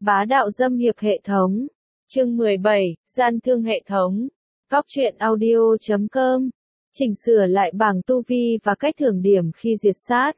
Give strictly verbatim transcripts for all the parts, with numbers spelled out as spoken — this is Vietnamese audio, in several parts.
Bá đạo dâm hiệp hệ thống. Chương mười bảy, gian thương hệ thống. Góc truyện audio chấm com. Chỉnh sửa lại bảng tu vi và cách thưởng điểm khi diệt sát.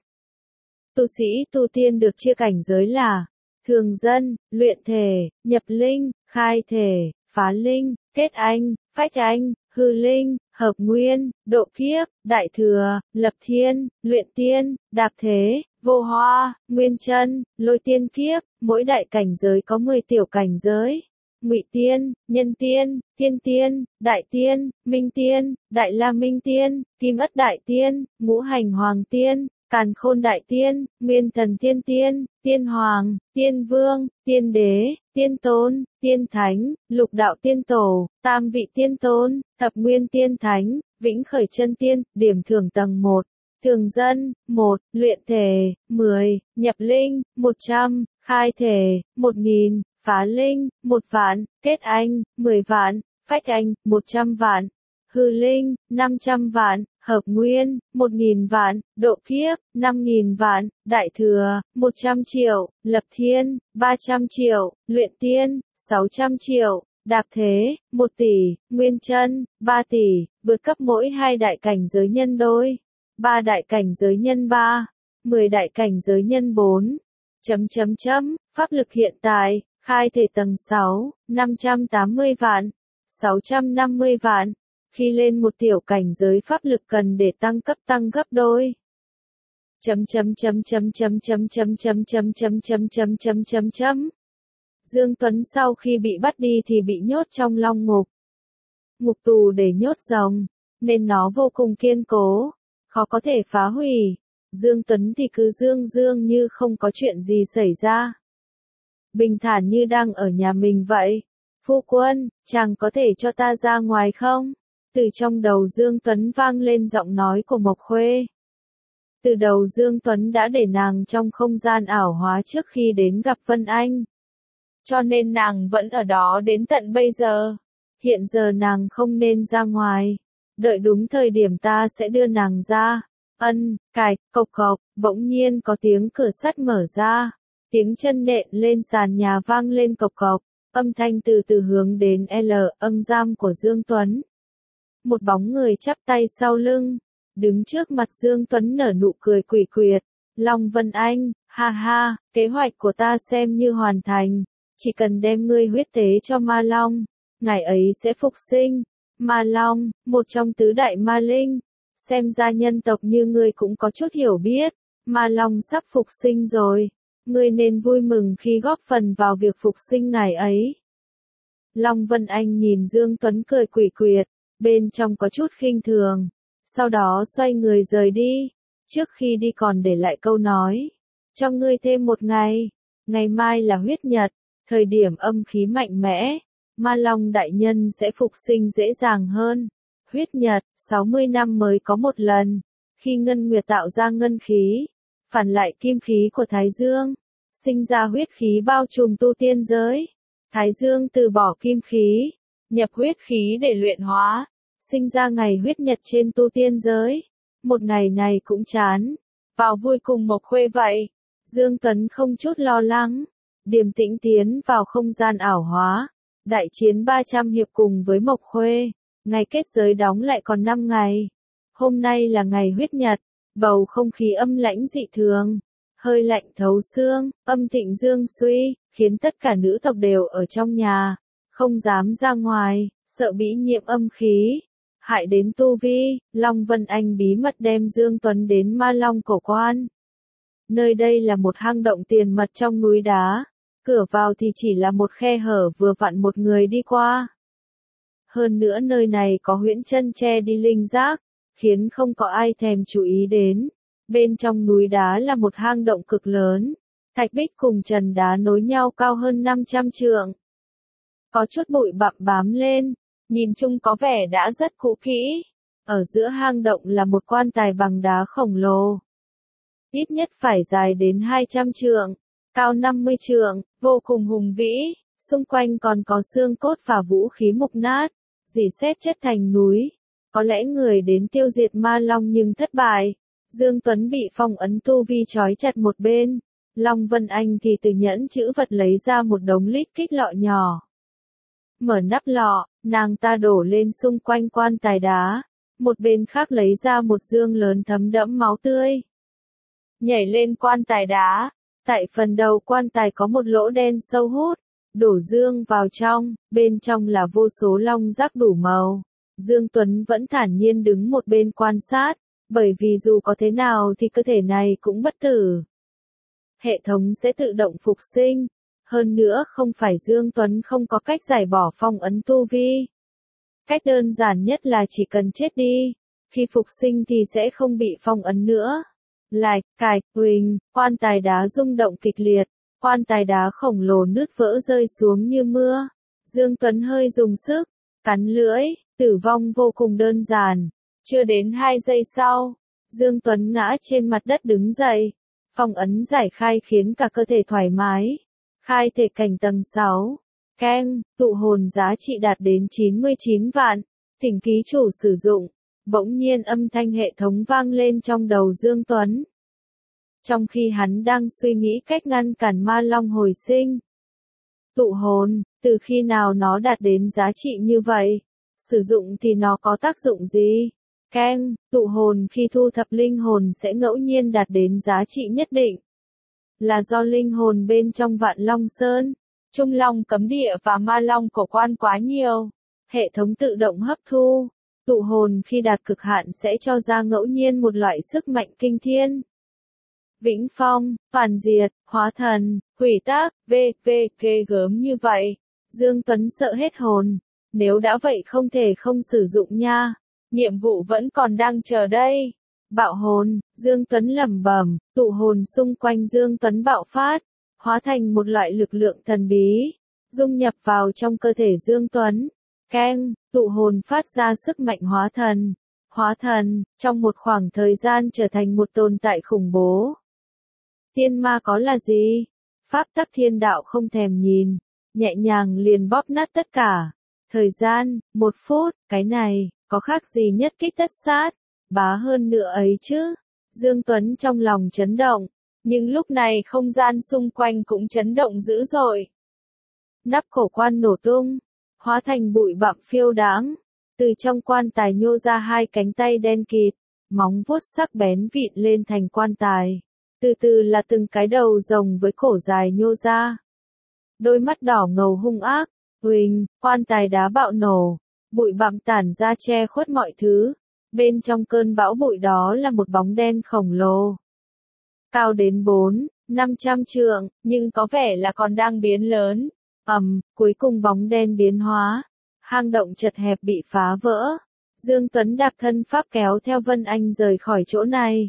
Tu sĩ tu tiên được chia cảnh giới là thường dân, luyện thể, nhập linh, khai thể, phá linh, kết anh, phách anh, hư linh, hợp nguyên, độ kiếp, đại thừa, lập thiên, luyện tiên, đạp thế, vô hoa, nguyên chân, lôi tiên kiếp. Mỗi đại cảnh giới có mười tiểu cảnh giới: Ngụy tiên, nhân tiên, tiên tiên, đại tiên, minh tiên, đại la minh tiên, kim ất đại tiên, ngũ hành hoàng tiên, càn khôn đại tiên, nguyên thần tiên tiên, tiên hoàng, tiên vương, tiên đế, tiên tôn, tiên thánh, lục đạo tiên tổ, tam vị tiên tôn, thập nguyên tiên thánh, vĩnh khởi chân tiên. Điểm thưởng tầng một. Thường dân, một, luyện thể, mười, nhập linh, một trăm, khai thể, một nghìn, phá linh, một vạn, kết anh, mười vạn, phách anh, một trăm vạn, hư linh, năm trăm vạn, hợp nguyên, một nghìn vạn, độ kiếp, năm nghìn vạn, đại thừa, một trăm triệu, lập thiên, ba trăm triệu, luyện tiên, sáu trăm triệu, đạp thế, một tỷ, nguyên chân, ba tỷ, vượt cấp mỗi hai đại cảnh giới nhân đôi, ba đại cảnh giới nhân ba, mười đại cảnh giới nhân bốn. Chấm chấm chấm, pháp lực hiện tại, khai thể tầng sáu, năm trăm tám mươi vạn, sáu trăm năm mươi vạn. Khi lên một tiểu cảnh giới pháp lực cần để tăng cấp tăng gấp đôi. Chấm chấm chấm chấm chấm chấm chấm chấm chấm chấm chấm chấm chấm chấm chấm. Dương Tuấn sau khi bị bắt đi thì bị nhốt trong long ngục. Ngục tù để nhốt rồng, nên nó vô cùng kiên cố, khó có thể phá hủy. Dương Tuấn thì cứ dương dương như không có chuyện gì xảy ra. Bình thản như đang ở nhà mình vậy. Phu quân, chàng có thể cho ta ra ngoài không? Từ trong đầu Dương Tuấn vang lên giọng nói của Mộc Khuê. Từ đầu Dương Tuấn đã để nàng trong không gian ảo hóa trước khi đến gặp Vân Anh. Cho nên nàng vẫn ở đó đến tận bây giờ. Hiện giờ nàng không nên ra ngoài. Đợi đúng thời điểm ta sẽ đưa nàng ra. Ân, cạch, cộc cộc, bỗng nhiên có tiếng cửa sắt mở ra. Tiếng chân nện lên sàn nhà vang lên cộc cộc. Âm thanh từ từ hướng đến L, âm giam của Dương Tuấn. Một bóng người chắp tay sau lưng, đứng trước mặt Dương Tuấn nở nụ cười quỷ quyệt. Long Vân Anh, ha ha, kế hoạch của ta xem như hoàn thành. Chỉ cần đem ngươi huyết tế cho Ma Long, ngày ấy sẽ phục sinh. Ma Long, một trong tứ đại ma linh. Xem ra nhân tộc như ngươi cũng có chút hiểu biết. Ma Long sắp phục sinh rồi. Ngươi nên vui mừng khi góp phần vào việc phục sinh ngày ấy. Long Vân Anh nhìn Dương Tuấn cười quỷ quyệt, bên trong có chút khinh thường. Sau đó xoay người rời đi. Trước khi đi còn để lại câu nói. Cho ngươi thêm một ngày. Ngày mai là huyết nhật. Thời điểm âm khí mạnh mẽ. Ma Long đại nhân sẽ phục sinh dễ dàng hơn. Huyết nhật, sáu mươi năm mới có một lần. Khi ngân nguyệt tạo ra ngân khí, phản lại kim khí của Thái Dương, sinh ra huyết khí bao trùm tu tiên giới. Thái Dương từ bỏ kim khí, nhập huyết khí để luyện hóa, sinh ra ngày huyết nhật trên tu tiên giới. Một ngày này cũng chán, vào vui cùng Mộc Khuê vậy. Dương Tuấn không chút lo lắng, điềm tĩnh tiến vào không gian ảo hóa. Đại chiến ba trăm hiệp cùng với Mộc Khuê, ngày kết giới đóng lại còn năm ngày. Hôm nay là ngày huyết nhật, bầu không khí âm lãnh dị thường, hơi lạnh thấu xương, âm thịnh dương suy, khiến tất cả nữ tộc đều ở trong nhà, không dám ra ngoài, sợ bị nhiễm âm khí, hại đến tu vi. Long Vân Anh bí mật đem Dương Tuấn đến Ma Long cổ quan. Nơi đây là một hang động tiền mật trong núi đá, cửa vào thì chỉ là một khe hở vừa vặn một người đi qua. Hơn nữa nơi này có huyễn chân che đi linh giác, khiến không có ai thèm chú ý đến. Bên trong núi đá là một hang động cực lớn, thạch bích cùng trần đá nối nhau cao hơn năm trăm trượng. Có chút bụi bặm bám lên, nhìn chung có vẻ đã rất cũ kỹ. Ở giữa hang động là một quan tài bằng đá khổng lồ. Ít nhất phải dài đến hai trăm trượng, cao năm mươi trượng, vô cùng hùng vĩ. Xung quanh còn có xương cốt và vũ khí mục nát, rỉ sét chất thành núi. Có lẽ người đến tiêu diệt Ma Long nhưng thất bại. Dương Tuấn bị phong ấn tu vi trói chặt một bên. Long Vân Anh thì từ nhẫn chữ vật lấy ra một đống lít kích lọ nhỏ. Mở nắp lọ, nàng ta đổ lên xung quanh quan tài đá, một bên khác lấy ra một dương lớn thấm đẫm máu tươi. Nhảy lên quan tài đá, tại phần đầu quan tài có một lỗ đen sâu hút, đổ dương vào trong, bên trong là vô số long rác đủ màu. Dương Tuấn vẫn thản nhiên đứng một bên quan sát, bởi vì dù có thế nào thì cơ thể này cũng bất tử. Hệ thống sẽ tự động phục sinh. Hơn nữa không phải Dương Tuấn không có cách giải bỏ phong ấn tu vi. Cách đơn giản nhất là chỉ cần chết đi, khi phục sinh thì sẽ không bị phong ấn nữa. Lạch, cạch, huỳnh, quan tài đá rung động kịch liệt, quan tài đá khổng lồ nứt vỡ rơi xuống như mưa. Dương Tuấn hơi dùng sức, cắn lưỡi, tử vong vô cùng đơn giản. Chưa đến hai giây sau, Dương Tuấn ngã trên mặt đất đứng dậy. Phong ấn giải khai khiến cả cơ thể thoải mái. Khai thể cảnh tầng sáu. Keng, tụ hồn giá trị đạt đến chín mươi chín vạn. Thỉnh ký chủ sử dụng. Bỗng nhiên âm thanh hệ thống vang lên trong đầu Dương Tuấn. Trong khi hắn đang suy nghĩ cách ngăn cản ma long hồi sinh. Tụ hồn, từ khi nào nó đạt đến giá trị như vậy? Sử dụng thì nó có tác dụng gì? Keng, tụ hồn khi thu thập linh hồn sẽ ngẫu nhiên đạt đến giá trị nhất định. Là do linh hồn bên trong Vạn Long Sơn, Trung Long Cấm Địa và Ma Long Cổ Quan quá nhiều. Hệ thống tự động hấp thu. Tụ hồn khi đạt cực hạn sẽ cho ra ngẫu nhiên một loại sức mạnh kinh thiên. Vĩnh phong, phản diệt, hóa thần, hủy tác, v, v, ghê gớm như vậy. Dương Tuấn sợ hết hồn. Nếu đã vậy không thể không sử dụng nha. Nhiệm vụ vẫn còn đang chờ đây. Bạo hồn, Dương Tuấn lẩm bẩm, tụ hồn xung quanh Dương Tuấn bạo phát, hóa thành một loại lực lượng thần bí, dung nhập vào trong cơ thể Dương Tuấn. Keng, tụ hồn phát ra sức mạnh hóa thần. Hóa thần, trong một khoảng thời gian trở thành một tồn tại khủng bố. Thiên ma có là gì? Pháp tắc thiên đạo không thèm nhìn, nhẹ nhàng liền bóp nát tất cả. Thời gian, một phút, cái này, có khác gì nhất kích tất sát, bá hơn nữa ấy chứ. Dương Tuấn trong lòng chấn động, nhưng lúc này không gian xung quanh cũng chấn động dữ dội. Nắp cổ quan nổ tung, hóa thành bụi bặm phiêu đáng. Từ trong quan tài nhô ra hai cánh tay đen kịt, móng vuốt sắc bén vịn lên thành quan tài. Từ từ là từng cái đầu rồng với cổ dài nhô ra. Đôi mắt đỏ ngầu hung ác, huỳnh, quan tài đá bạo nổ, bụi bặm tản ra che khuất mọi thứ. Bên trong cơn bão bụi đó là một bóng đen khổng lồ. Cao đến bốn, năm trăm trượng, nhưng có vẻ là còn đang biến lớn. Ầm, cuối cùng bóng đen biến hóa. Hang động chật hẹp bị phá vỡ. Dương Tuấn đạp thân pháp kéo theo Vân Anh rời khỏi chỗ này.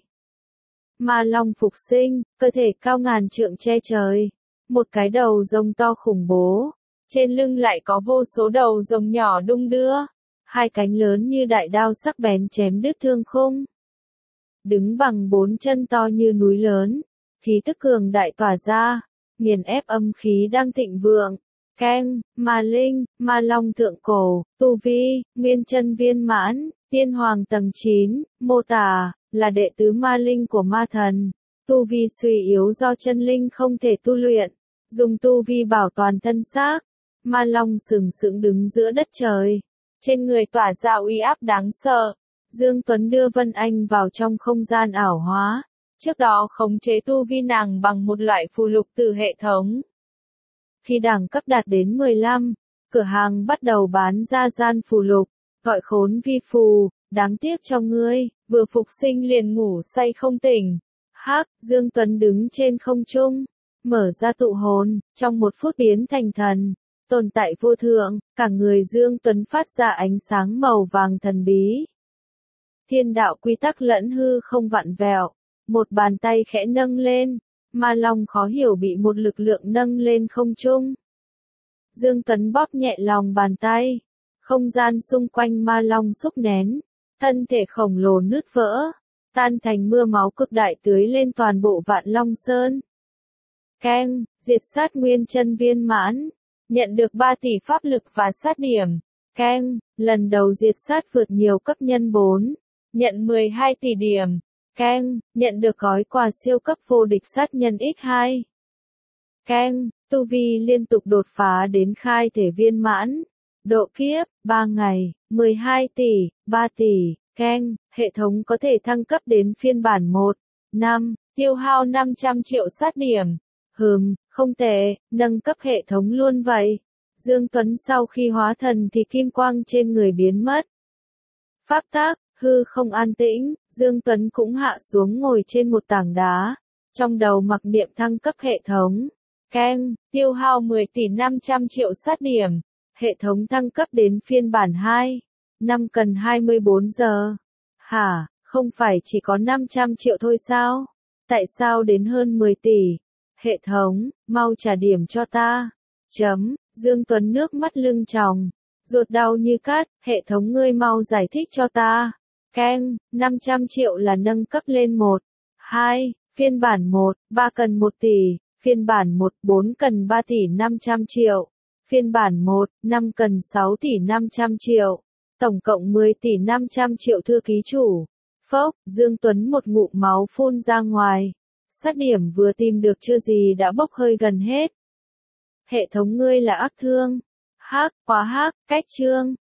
Ma long phục sinh, cơ thể cao ngàn trượng che trời. Một cái đầu rồng to khủng bố. Trên lưng lại có vô số đầu rồng nhỏ đung đưa. Hai cánh lớn như đại đao sắc bén chém đứt thương khung. Đứng bằng bốn chân to như núi lớn. Khí tức cường đại tỏa ra. Nghiền ép âm khí đang thịnh vượng. Keng, ma linh, ma long thượng cổ, tu vi, nguyên chân viên mãn, tiên hoàng tầng chín, mô tả, là đệ tứ ma linh của ma thần. Tu vi suy yếu do chân linh không thể tu luyện. Dùng tu vi bảo toàn thân xác. Ma long sừng sững đứng giữa đất trời. Trên người tỏa ra uy áp đáng sợ. Dương Tuấn đưa Vân Anh vào trong không gian ảo hóa. Trước đó khống chế tu vi nàng bằng một loại phù lục từ hệ thống. Khi đẳng cấp đạt đến mười lăm, cửa hàng bắt đầu bán ra gian phù lục, gọi khốn vi phù, đáng tiếc cho ngươi, vừa phục sinh liền ngủ say không tỉnh. Hắc, Dương Tuấn đứng trên không trung, mở ra tụ hồn, trong một phút biến thành thần, tồn tại vô thượng, cả người Dương Tuấn phát ra ánh sáng màu vàng thần bí. Thiên đạo quy tắc lẫn hư không vặn vẹo, một bàn tay khẽ nâng lên. Ma long khó hiểu bị một lực lượng nâng lên không trung. Dương Tuấn bóp nhẹ lòng bàn tay. Không gian xung quanh ma long xúc nén. Thân thể khổng lồ nứt vỡ. Tan thành mưa máu cực đại tưới lên toàn bộ Vạn Long Sơn. Keng, diệt sát nguyên chân viên mãn. Nhận được ba tỷ pháp lực và sát điểm. Keng, lần đầu diệt sát vượt nhiều cấp nhân bốn. Nhận mười hai tỷ điểm. Keng, nhận được gói quà siêu cấp vô địch sát nhân nhân hai. Keng, tu vi liên tục đột phá đến khai thể viên mãn. Độ kiếp, ba ngày, mười hai tỷ, ba tỷ. Keng, hệ thống có thể thăng cấp đến phiên bản một. năm, tiêu hao năm trăm triệu sát điểm. Hừm, không tệ, nâng cấp hệ thống luôn vậy. Dương Tuấn sau khi hóa thần thì kim quang trên người biến mất. Pháp tác, hư không an tĩnh, Dương Tuấn cũng hạ xuống ngồi trên một tảng đá. Trong đầu mặc niệm thăng cấp hệ thống. Keng, tiêu hao mười tỷ năm trăm triệu sát điểm. Hệ thống thăng cấp đến phiên bản hai. Năm cần hai mươi bốn giờ. Hả, không phải chỉ có năm trăm triệu thôi sao? Tại sao đến hơn mười tỷ? Hệ thống, mau trả điểm cho ta. Chấm, Dương Tuấn nước mắt lưng tròng. Ruột đau như cát, hệ thống ngươi mau giải thích cho ta. Keng, năm trăm triệu là nâng cấp lên một. hai, phiên bản một, ba cần một tỷ. Phiên bản một, bốn cần ba tỷ năm trăm triệu. Phiên bản một, năm cần sáu tỷ năm trăm triệu. Tổng cộng mười tỷ năm trăm triệu thưa ký chủ. Phốc, Dương Tuấn một ngụm máu phun ra ngoài. Sát điểm vừa tìm được chưa gì đã bốc hơi gần hết. Hệ thống ngươi là ác thương. Hắc, quá hắc, cách chương.